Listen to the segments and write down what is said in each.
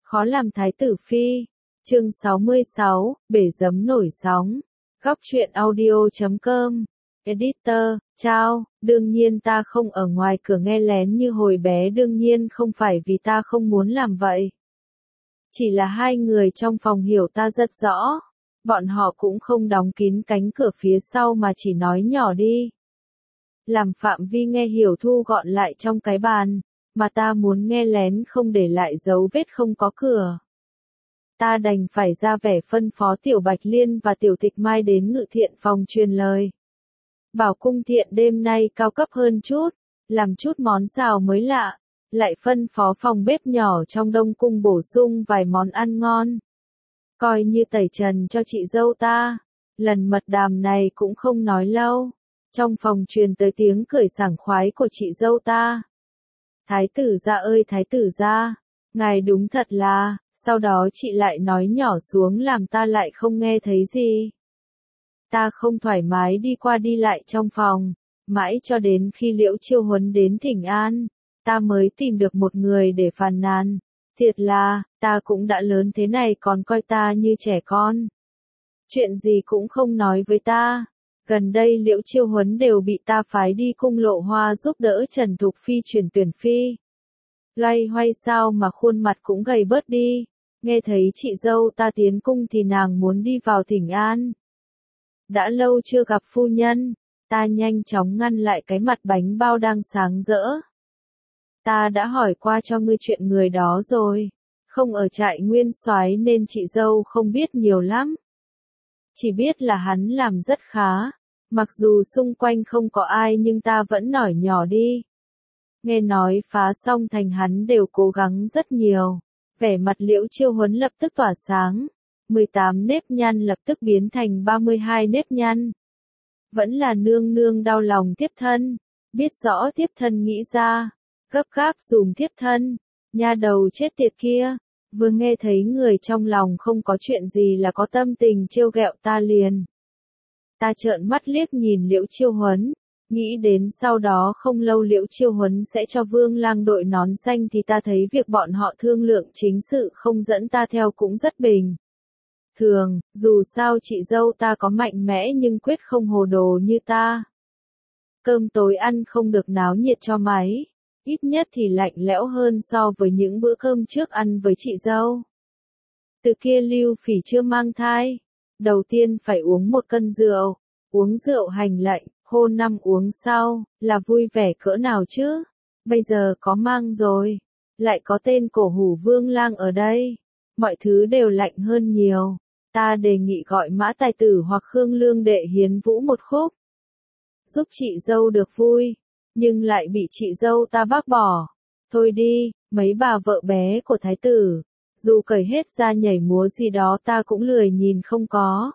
Khó làm thái tử phi. Chương 66, bể giấm nổi sóng. Góc truyện audio.com. Editor, chao, đương nhiên ta không ở ngoài cửa nghe lén như hồi bé, đương nhiên không phải vì ta không muốn làm vậy. Chỉ là hai người trong phòng hiểu ta rất rõ. Bọn họ cũng không đóng kín cánh cửa phía sau mà chỉ nói nhỏ đi. Làm phạm vi nghe hiểu thu gọn lại trong cái bàn, mà ta muốn nghe lén không để lại dấu vết không có cửa. Ta đành phải ra vẻ phân phó Tiểu Bạch Liên và Tiểu Tịch Mai đến Ngự Thiện phòng truyền lời. Bảo cung thiện đêm nay cao cấp hơn chút, làm chút món xào mới lạ, lại phân phó phòng bếp nhỏ trong Đông Cung bổ sung vài món ăn ngon. Coi như tẩy trần cho chị dâu ta. Lần mật đàm này cũng không nói lâu. Trong phòng truyền tới tiếng cười sảng khoái của chị dâu ta. Thái tử gia ơi thái tử gia, ngài đúng thật là, sau đó chị lại nói nhỏ xuống làm ta lại không nghe thấy gì. Ta không thoải mái đi qua đi lại trong phòng, mãi cho đến khi Liễu Chiêu Huấn đến thỉnh an, ta mới tìm được một người để phàn nàn. Thiệt là, ta cũng đã lớn thế này còn coi ta như trẻ con. Chuyện gì cũng không nói với ta. Gần đây Liễu Chiêu Huấn đều bị ta phái đi cung Lộ Hoa giúp đỡ Trần Thục Phi chuyển tuyển phi. Loay hoay sao mà khuôn mặt cũng gầy bớt đi. Nghe thấy chị dâu ta tiến cung thì nàng muốn đi vào thỉnh an. Đã lâu chưa gặp phu nhân, ta nhanh chóng ngăn lại cái mặt bánh bao đang sáng rỡ. Ta đã hỏi qua cho ngươi chuyện người đó rồi, không ở trại Nguyên Soái nên chị dâu không biết nhiều lắm. Chỉ biết là hắn làm rất khá, mặc dù xung quanh không có ai nhưng ta vẫn nổi nhỏ đi. Nghe nói phá xong thành hắn đều cố gắng rất nhiều, vẻ mặt Liễu Chiêu Huấn lập tức tỏa sáng, 18 nếp nhăn lập tức biến thành 32 nếp nhăn. Vẫn là nương nương đau lòng thiếp thân, biết rõ thiếp thân nghĩ ra, gấp gáp dùm thiếp thân, nha đầu chết tiệt kia. Vừa nghe thấy người trong lòng không có chuyện gì là có tâm tình trêu ghẹo ta liền. Ta trợn mắt liếc nhìn Liễu Chiêu Huấn, nghĩ đến sau đó không lâu Liễu Chiêu Huấn sẽ cho Vương Lang đội nón xanh thì ta thấy việc bọn họ thương lượng chính sự không dẫn ta theo cũng rất bình thường, dù sao chị dâu ta có mạnh mẽ nhưng quyết không hồ đồ như ta. Cơm tối ăn không được náo nhiệt cho máy. Ít nhất thì lạnh lẽo hơn so với những bữa cơm trước ăn với chị dâu. Từ kia Lưu Phỉ chưa mang thai, đầu tiên phải uống một cân rượu, uống rượu hành lệnh, hôn năm uống sau, là vui vẻ cỡ nào chứ, bây giờ có mang rồi, lại có tên cổ hủ Vương Lang ở đây, mọi thứ đều lạnh hơn nhiều, ta đề nghị gọi Mã Tài Tử hoặc Khương Lương Đệ hiến vũ một khúc, giúp chị dâu được vui. Nhưng lại bị chị dâu ta bác bỏ. Thôi đi, mấy bà vợ bé của thái tử, dù cởi hết ra nhảy múa gì đó ta cũng lười nhìn không có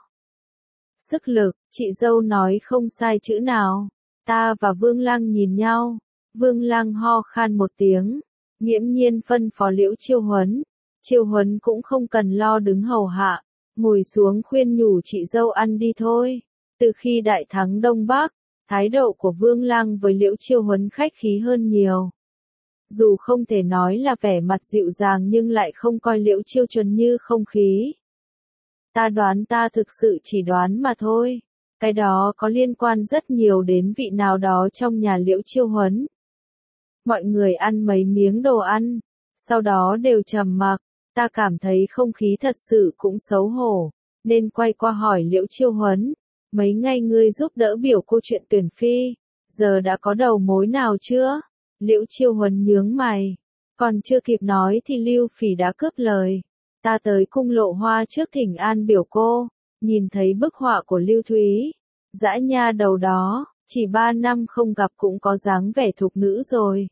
sức lực, chị dâu nói không sai chữ nào. Ta và Vương Lang nhìn nhau, Vương Lang ho khan một tiếng, nghiễm nhiên phân phó Liễu Chiêu Huấn. Chiêu Huấn cũng không cần lo đứng hầu hạ, ngồi xuống khuyên nhủ chị dâu ăn đi thôi. Từ khi đại thắng Đông Bắc, thái độ của Vương Lang với Liễu Chiêu Huấn khách khí hơn nhiều. Dù không thể nói là vẻ mặt dịu dàng nhưng lại không coi Liễu Chiêu Chuẩn như không khí. Ta đoán, ta thực sự chỉ đoán mà thôi. Cái đó có liên quan rất nhiều đến vị nào đó trong nhà Liễu Chiêu Huấn. Mọi người ăn mấy miếng đồ ăn, sau đó đều trầm mặc. Ta cảm thấy không khí thật sự cũng xấu hổ, nên quay qua hỏi Liễu Chiêu Huấn. Mấy ngày ngươi giúp đỡ biểu cô chuyện tuyển phi, giờ đã có đầu mối nào chưa? Liễu Chiêu Huấn nhướng mày, còn chưa kịp nói thì Lưu Phỉ đã cướp lời. Ta tới cung Lộ Hoa trước thỉnh an biểu cô, nhìn thấy bức họa của Lưu Thúy, dã nha đầu đó, chỉ 3 năm không gặp cũng có dáng vẻ thục nữ rồi.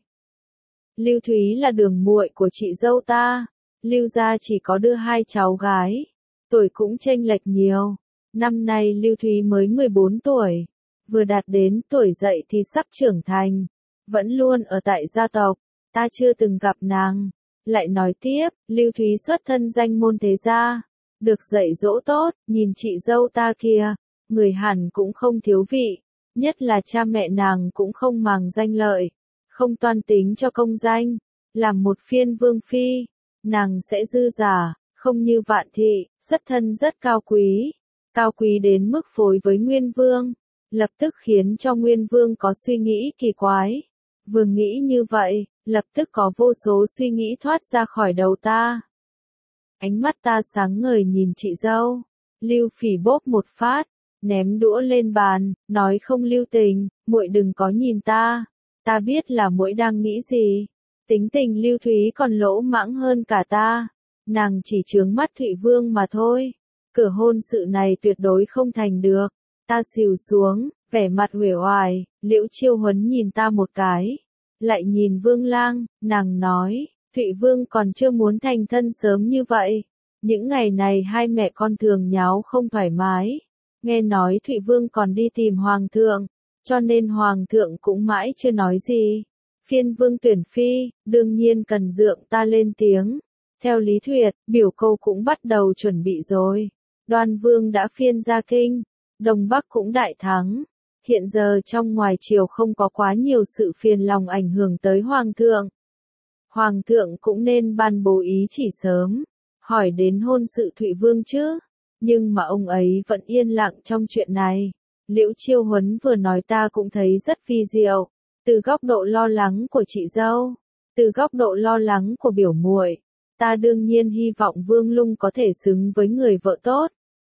Lưu Thúy là đường muội của chị dâu ta, Lưu gia chỉ có đưa 2 cháu gái, tuổi cũng chênh lệch nhiều. Năm nay Lưu Thúy mới 14 tuổi, vừa đạt đến tuổi dậy thì sắp trưởng thành, vẫn luôn ở tại gia tộc, ta chưa từng gặp nàng. Lại nói tiếp, Lưu Thúy xuất thân danh môn thế gia, được dạy dỗ tốt, nhìn chị dâu ta kìa, người hẳn cũng không thiếu vị, nhất là cha mẹ nàng cũng không màng danh lợi, không toan tính cho công danh, làm một phiên vương phi, nàng sẽ dư giả, không như Vạn Thị, xuất thân rất cao quý đến mức phối với Nguyên Vương, lập tức khiến cho Nguyên Vương có suy nghĩ kỳ quái. Vừa nghĩ như vậy, lập tức có vô số suy nghĩ thoát ra khỏi đầu ta. Ánh mắt ta sáng ngời nhìn chị dâu, Lưu Phỉ bóp một phát, ném đũa lên bàn, nói không lưu tình, muội đừng có nhìn ta. Ta biết là muội đang nghĩ gì. Tính tình Lưu Thúy còn lỗ mãng hơn cả ta. Nàng chỉ chướng mắt Thụy Vương mà thôi. Cửa hôn sự này tuyệt đối không thành được. Ta xìu xuống, vẻ mặt uể oải, Liễu Chiêu Huấn nhìn ta một cái. Lại nhìn Vương Lang, nàng nói, Thụy Vương còn chưa muốn thành thân sớm như vậy. Những ngày này hai mẹ con thường nháo không thoải mái. Nghe nói Thụy Vương còn đi tìm Hoàng thượng, cho nên Hoàng thượng cũng mãi chưa nói gì. Phiên Vương tuyển phi, đương nhiên cần dượng ta lên tiếng. Theo lý thuyết, biểu câu cũng bắt đầu chuẩn bị rồi. Đoan Vương đã phiên ra kinh, Đông Bắc cũng đại thắng. Hiện giờ trong ngoài triều không có quá nhiều sự phiền lòng ảnh hưởng tới Hoàng thượng. Hoàng thượng cũng nên ban bố ý chỉ sớm, hỏi đến hôn sự Thụy Vương chứ. Nhưng mà ông ấy vẫn yên lặng trong chuyện này. Liễu Chiêu Huấn vừa nói ta cũng thấy rất vi diệu. Từ góc độ lo lắng của chị dâu, từ góc độ lo lắng của biểu muội, ta đương nhiên hy vọng Vương Lung có thể xứng với người vợ tốt.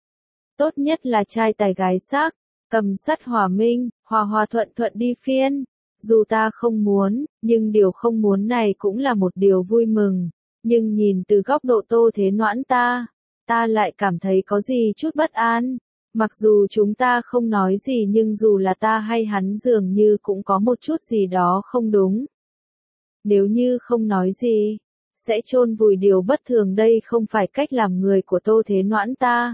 Tốt nhất là trai tài gái sắc, cầm sắt hòa minh, hòa hòa thuận thuận đi phiên. Dù ta không muốn, nhưng điều không muốn này cũng là một điều vui mừng. Nhưng nhìn từ góc độ Tô Thế Noãn ta lại cảm thấy có gì chút bất an. Mặc dù chúng ta không nói gì nhưng dù là ta hay hắn dường như cũng có một chút gì đó không đúng. Nếu như không nói gì, sẽ chôn vùi điều bất thường, đây không phải cách làm người của Tô Thế Noãn ta.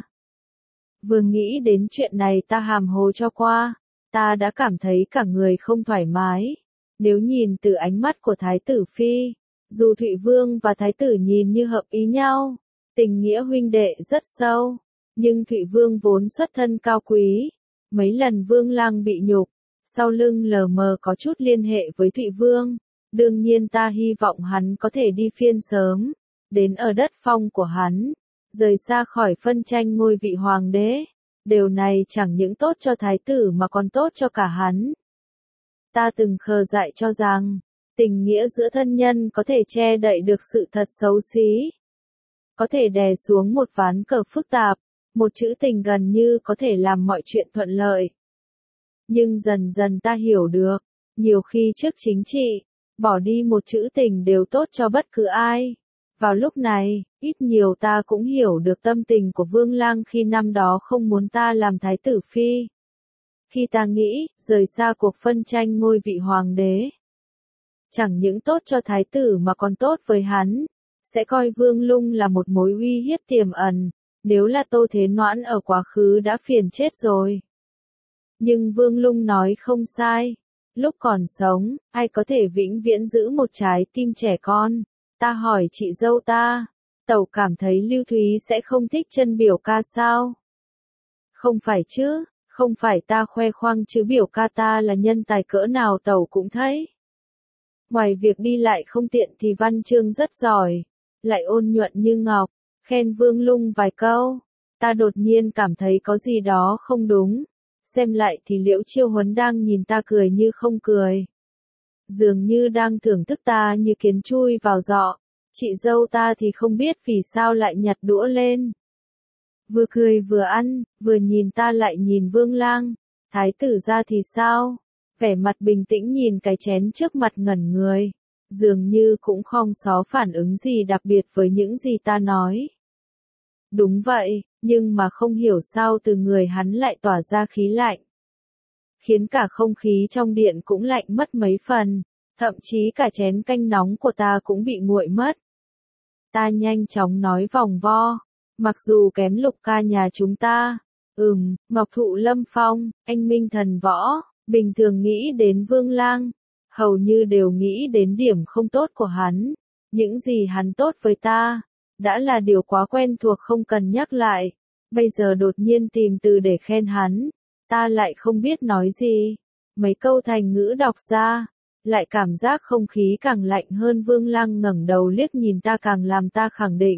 Vừa nghĩ đến chuyện này ta hàm hồ cho qua, ta đã cảm thấy cả người không thoải mái. Nếu nhìn từ ánh mắt của Thái tử Phi, dù Thụy Vương và Thái tử nhìn như hợp ý nhau, tình nghĩa huynh đệ rất sâu, nhưng Thụy Vương vốn xuất thân cao quý. Mấy lần Vương Lang bị nhục, sau lưng lờ mờ có chút liên hệ với Thụy Vương. Đương nhiên ta hy vọng hắn có thể đi phiên sớm, đến ở đất phong của hắn, rời xa khỏi phân tranh ngôi vị hoàng đế. Điều này chẳng những tốt cho thái tử mà còn tốt cho cả hắn. Ta từng khờ dại cho rằng, tình nghĩa giữa thân nhân có thể che đậy được sự thật xấu xí. Có thể đè xuống một ván cờ phức tạp, một chữ tình gần như có thể làm mọi chuyện thuận lợi. Nhưng dần dần ta hiểu được, nhiều khi trước chính trị, bỏ đi một chữ tình đều tốt cho bất cứ ai. Vào lúc này, ít nhiều ta cũng hiểu được tâm tình của Vương Lang khi năm đó không muốn ta làm thái tử phi. Khi ta nghĩ, rời xa cuộc phân tranh ngôi vị hoàng đế, chẳng những tốt cho thái tử mà còn tốt với hắn, sẽ coi Vương Lung là một mối uy hiếp tiềm ẩn, nếu là Tô Thế Noãn ở quá khứ đã phiền chết rồi. Nhưng Vương Lung nói không sai, lúc còn sống, ai có thể vĩnh viễn giữ một trái tim trẻ con. Ta hỏi chị dâu ta, tẩu cảm thấy Lưu Thúy sẽ không thích chân biểu ca sao? Không phải chứ, không phải ta khoe khoang chứ biểu ca ta là nhân tài cỡ nào tẩu cũng thấy. Ngoài việc đi lại không tiện thì văn chương rất giỏi, lại ôn nhuận như ngọc, khen Vương Lung vài câu. Ta đột nhiên cảm thấy có gì đó không đúng, xem lại thì Liễu Chiêu Huấn đang nhìn ta cười như không cười. Dường như đang thưởng thức ta như kiến chui vào giọ, chị dâu ta thì không biết vì sao lại nhặt đũa lên. Vừa cười vừa ăn, vừa nhìn ta lại nhìn Vương Lang, thái tử ra thì sao? Vẻ mặt bình tĩnh nhìn cái chén trước mặt ngẩn người, dường như cũng không có phản ứng gì đặc biệt với những gì ta nói. Đúng vậy, nhưng mà không hiểu sao từ người hắn lại tỏa ra khí lạnh, khiến cả không khí trong điện cũng lạnh mất mấy phần, thậm chí cả chén canh nóng của ta cũng bị nguội mất. Ta nhanh chóng nói vòng vo, mặc dù kém Lục ca nhà chúng ta, Ngọc Thụ Lâm Phong, anh Minh Thần Võ, bình thường nghĩ đến Vương Lang, hầu như đều nghĩ đến điểm không tốt của hắn. Những gì hắn tốt với ta, đã là điều quá quen thuộc không cần nhắc lại. Bây giờ đột nhiên tìm từ để khen hắn, ta lại không biết nói gì. Mấy câu thành ngữ đọc ra, lại cảm giác không khí càng lạnh hơn. Vương Lăng ngẩng đầu liếc nhìn ta càng làm ta khẳng định.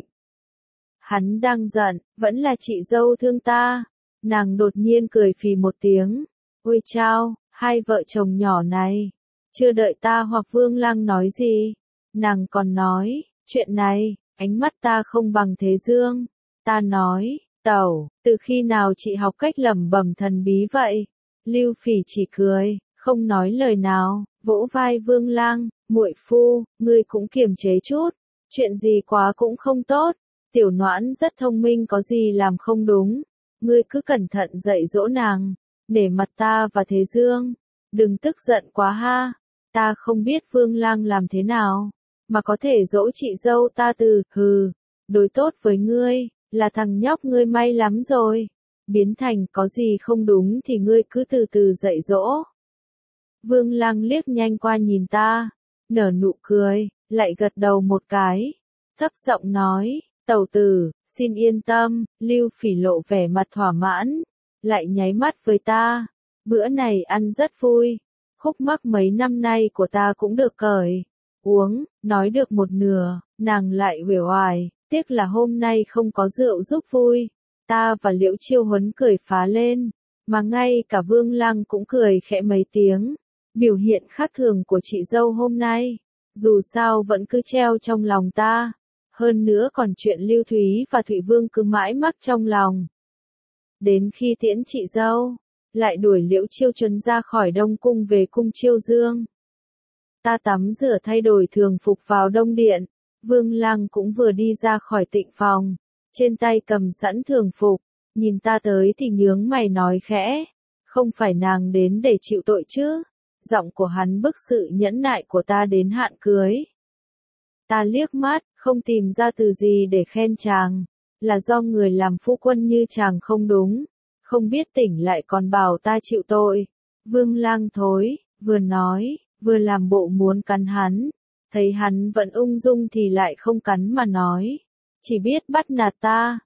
Hắn đang giận, vẫn là chị dâu thương ta. Nàng đột nhiên cười phì một tiếng. Ôi chao, hai vợ chồng nhỏ này. Chưa đợi ta hoặc Vương Lăng nói gì. Nàng còn nói, chuyện này, ánh mắt ta không bằng Thế Dương. Ta nói, tẩu, từ khi nào chị học cách lẩm bẩm thần bí vậy? Lưu Phỉ chỉ cười, không nói lời nào, vỗ vai Vương Lăng, muội phu, ngươi cũng kiềm chế chút. Chuyện gì quá cũng không tốt. Tiểu Noãn rất thông minh, có gì làm không đúng. Ngươi cứ cẩn thận dạy dỗ nàng, nể mặt ta và Thế Dương. Đừng tức giận quá ha. Ta không biết Vương Lăng làm thế nào, mà có thể dỗ chị dâu ta từ, đối tốt với ngươi, là thằng nhóc ngươi may lắm rồi. Biến thành có gì không đúng thì ngươi cứ từ từ dạy dỗ. Vương Lăng liếc nhanh qua nhìn ta, nở nụ cười, lại gật đầu một cái, thấp giọng nói, tẩu tử, xin yên tâm. Lưu Phỉ lộ vẻ mặt thỏa mãn, lại nháy mắt với ta, bữa này ăn rất vui, khúc mắc mấy năm nay của ta cũng được cởi. Uống, nói được một nửa, nàng lại uể oải, tiếc là hôm nay không có rượu giúp vui. Ta và Liễu Chiêu Huấn cười phá lên, mà ngay cả Vương Lăng cũng cười khẽ mấy tiếng. Biểu hiện khác thường của chị dâu hôm nay, dù sao vẫn cứ treo trong lòng ta. Hơn nữa còn chuyện Lưu Thúy và Thụy Vương cứ mãi mắc trong lòng. Đến khi tiễn chị dâu, lại đuổi Liễu Chiêu Trấn ra khỏi Đông Cung về cung Chiêu Dương. Ta tắm rửa thay đổi thường phục vào Đông Điện, Vương Lăng cũng vừa đi ra khỏi tịnh phòng, trên tay cầm sẵn thường phục, nhìn ta tới thì nhướng mày nói khẽ, không phải nàng đến để chịu tội chứ? Giọng của hắn bức sự nhẫn nại của ta đến hạn cưới. Ta liếc mắt, không tìm ra từ gì để khen chàng, là do người làm phu quân như chàng không đúng, không biết tỉnh lại còn bảo ta chịu tội. Vương Lăng thối, vừa nói, vừa làm bộ muốn cắn hắn, thấy hắn vẫn ung dung thì lại không cắn mà nói, chỉ biết bắt nạt ta.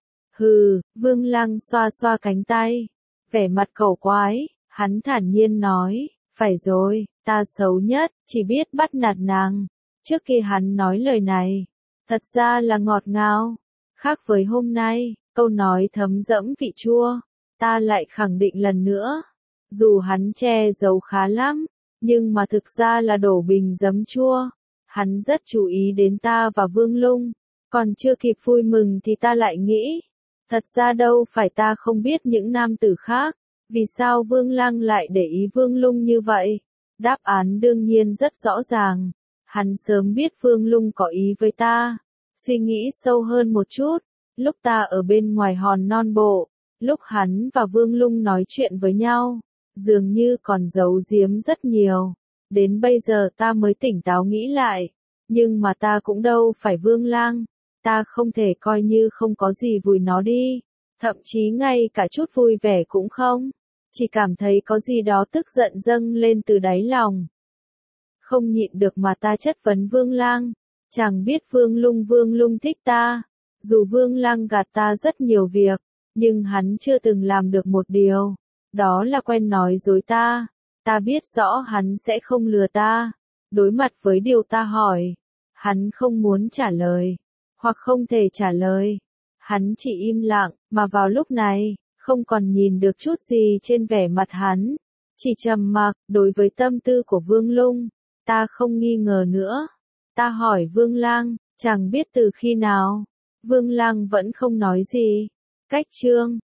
Vương Lăng xoa xoa cánh tay, vẻ mặt cẩu quái, hắn thản nhiên nói, phải rồi, ta xấu nhất, chỉ biết bắt nạt nàng. Trước khi hắn nói lời này, thật ra là ngọt ngào, khác với hôm nay, câu nói thấm đẫm vị chua. Ta lại khẳng định lần nữa, dù hắn che giấu khá lắm, nhưng mà thực ra là đổ bình giấm chua. Hắn rất chú ý đến ta và Vương Lung, còn chưa kịp vui mừng thì ta lại nghĩ, thật ra đâu phải ta không biết những nam tử khác, vì sao Vương Lăng lại để ý Vương Lung như vậy? Đáp án đương nhiên rất rõ ràng, hắn sớm biết Vương Lung có ý với ta. Suy nghĩ sâu hơn một chút, lúc ta ở bên ngoài hòn non bộ, lúc hắn và Vương Lung nói chuyện với nhau, dường như còn giấu giếm rất nhiều. Đến bây giờ ta mới tỉnh táo nghĩ lại, nhưng mà ta cũng đâu phải Vương Lăng, ta không thể coi như không có gì vùi nó đi, thậm chí ngay cả chút vui vẻ cũng không, chỉ cảm thấy có gì đó tức giận dâng lên từ đáy lòng. Không nhịn được mà ta chất vấn Vương Lăng, chàng biết Vương Lung thích ta, dù Vương Lăng gạt ta rất nhiều việc, nhưng hắn chưa từng làm được một điều, đó là quen nói dối ta. Ta biết rõ hắn sẽ không lừa ta. Đối mặt với điều ta hỏi, hắn không muốn trả lời, hoặc không thể trả lời. Hắn chỉ im lặng, mà vào lúc này, không còn nhìn được chút gì trên vẻ mặt hắn. Chỉ trầm mặc, đối với tâm tư của Vương Lung, ta không nghi ngờ nữa. Ta hỏi Vương Lăng, chàng biết từ khi nào? Vương Lăng vẫn không nói gì. Cách chương